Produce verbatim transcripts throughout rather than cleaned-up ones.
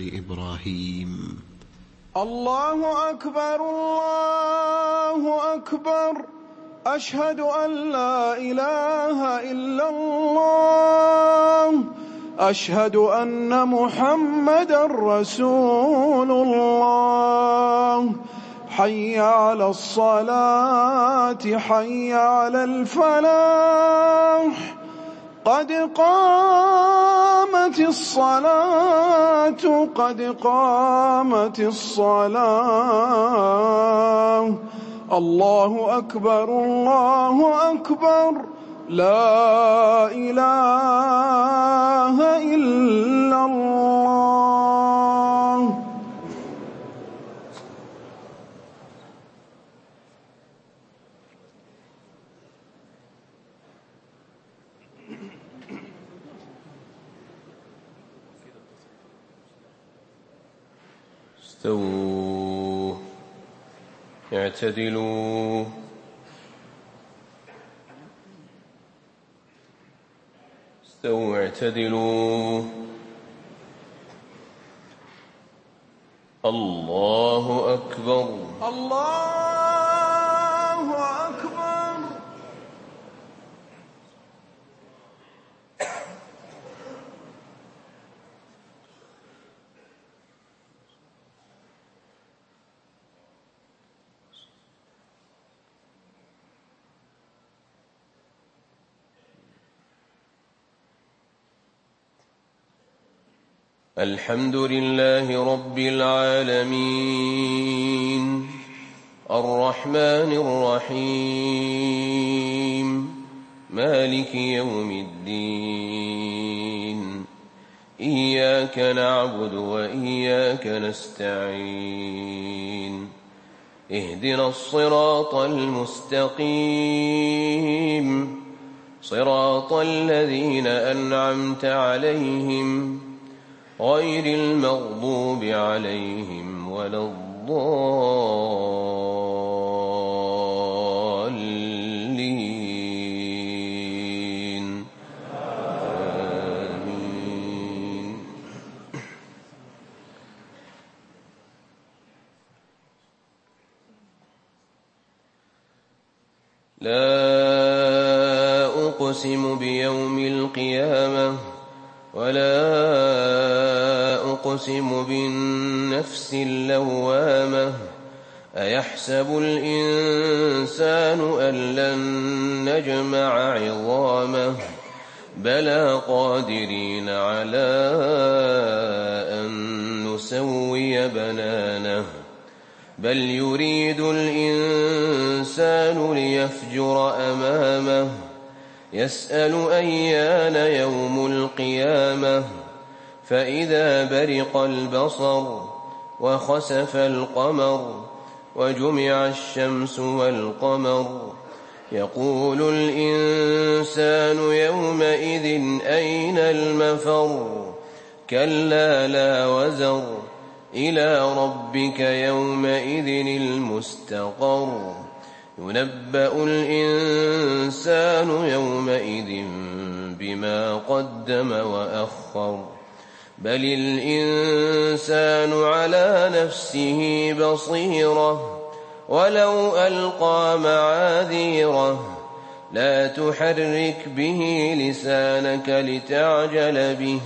آل إبراهيم. الله أكبر الله أكبر، أشهد أن لا إله إلا الله، أشهد أن محمدا رسول الله. حي على الصلاة حي على الفلاح، قد قامت الصلاة قد قامت الصلاة. الله أكبر الله أكبر، لا إله إلا الله. استووا اعتدلوا استووا اعتدلوا. الله أكبر الله أكبر. الحمد لله رب العالمين، الرحمن الرحيم، مالك يوم الدين. إياك نعبد وإياك نستعين، اهدنا الصراط المستقيم، صراط الذين أنعمت عليهم غير المغضوب عليهم ولا الضالين. آمين. لا أقسم بيوم القيامة ولا أقسم بالنفس اللوامة. أيحسب الإنسان أن لن نجمع عظامه؟ بلى قادرين على أن نسوي بنانه. بل يريد الإنسان ليفجر أمامه، يسأل أيان يوم القيامة. فإذا برق البصر وخسف القمر وجمع الشمس والقمر، يقول الإنسان يومئذ أين المفر؟ كلا لا وزر، إلى ربك يومئذ المستقر. ينبأ الإنسان يومئذ بما قدم وأخر. بل الإنسان على نفسه بصيرة، ولو ألقى معاذيره. لا تحرك به لسانك لتعجل به،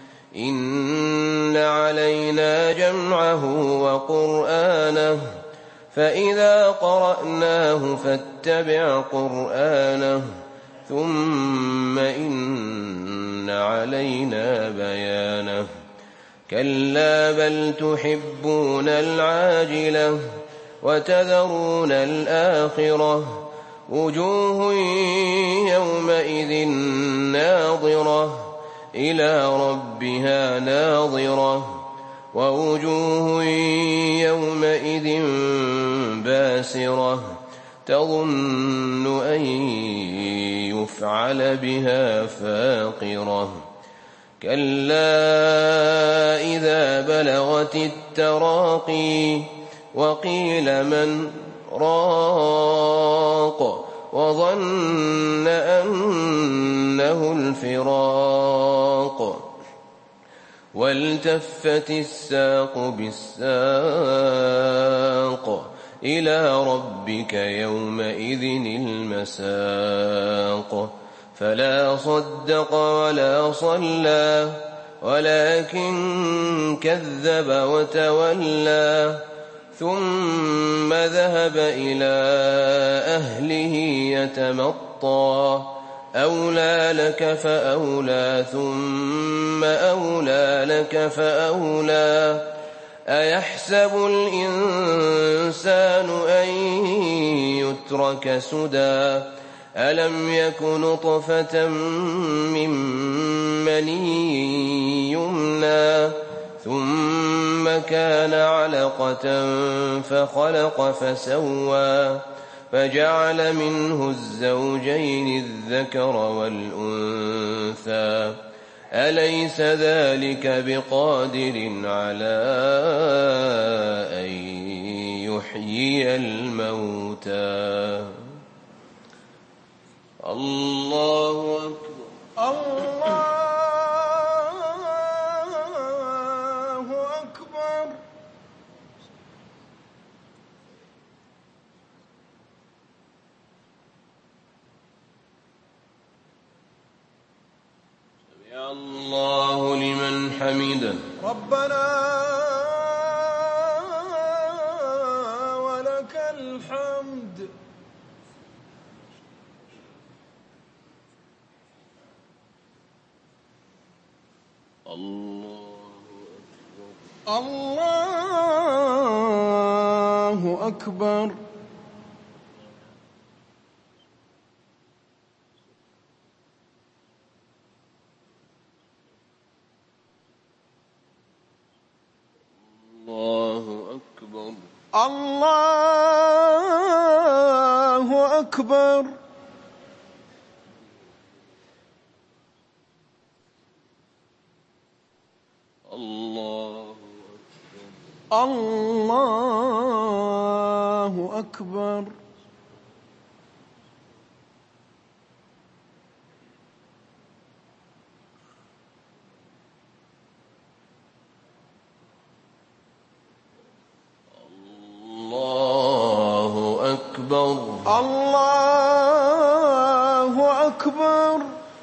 إن علينا جمعه وقرآنه، فإذا قرأناه فاتبع قرآنه، ثم إن علينا بيانه. كلا بل تحبون العاجلة وتذرون الآخرة. وجوه يومئذ ناظرة إلى ربها ناظرة، ووجوه يومئذ باسرة تظن أن يفعل بها فاقرة. كلا إذا بلغت التراقي وقيل من راق، وظن أنه الفراق. والتفت الساق بالساق إلى ربك يومئذ المساق فلا صدق ولا صلى ولكن كذب وتولى ثم ذهب إلى أهله يتمطى أولى لك فأولى ثم أولى لك فأولى أيحسب الإنسان أن يترك سدى ألم يك نطفة من مني يمنى ثم كان علقة فخلق فسوى فجعل منه الزوجين الذكر والأنثى أليس ذلك بقادر على أن يحيي الموتى الله أكبر الله أكبر سمع الله لمن حمده ربنا ولك الحمد الله أكبر الله أكبر الله أكبر الله الله أكبر الله أكبر الله أكبر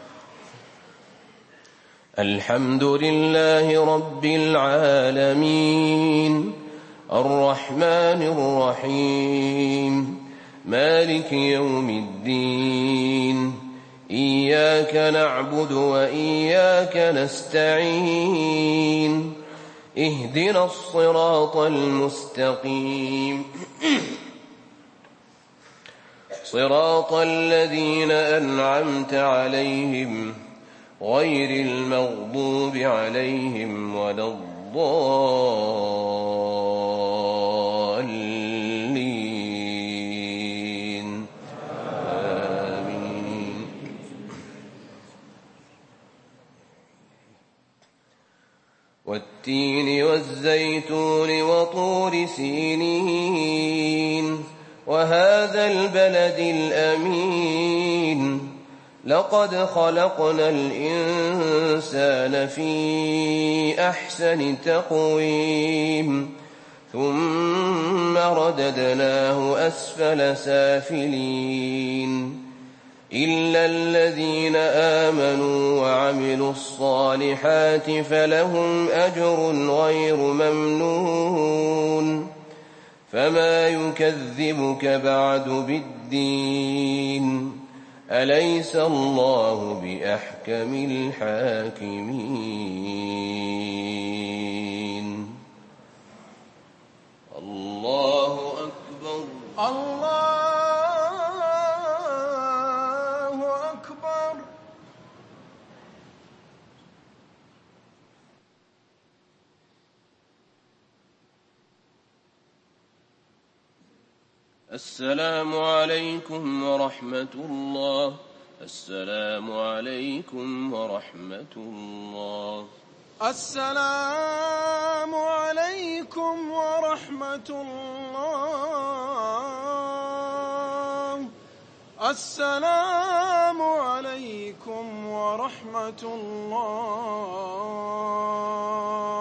الحمد لله رب العالمين الرحمن الرحيم مالك يوم الدين إياك نعبد وإياك نستعين اهدنا الصراط المستقيم صراط الذين أنعمت عليهم غير المغضوب عليهم ولا الضالين آمين والتين والزيتون وطور سينين وهذا البلد الأمين لقد خلقنا الإنسان في أحسن تقويم ثم رددناه أسفل سافلين إلا الذين آمنوا وعملوا الصالحات فلهم أجر غير ممنون فما يكذبك بعد بالدين أليس الله بأحكم الحاكمين الله أكبر الله أكبر السلام عليكم ورحمة الله السلام عليكم ورحمة الله السلام عليكم ورحمة الله السلام عليكم عليكم ورحمة الله.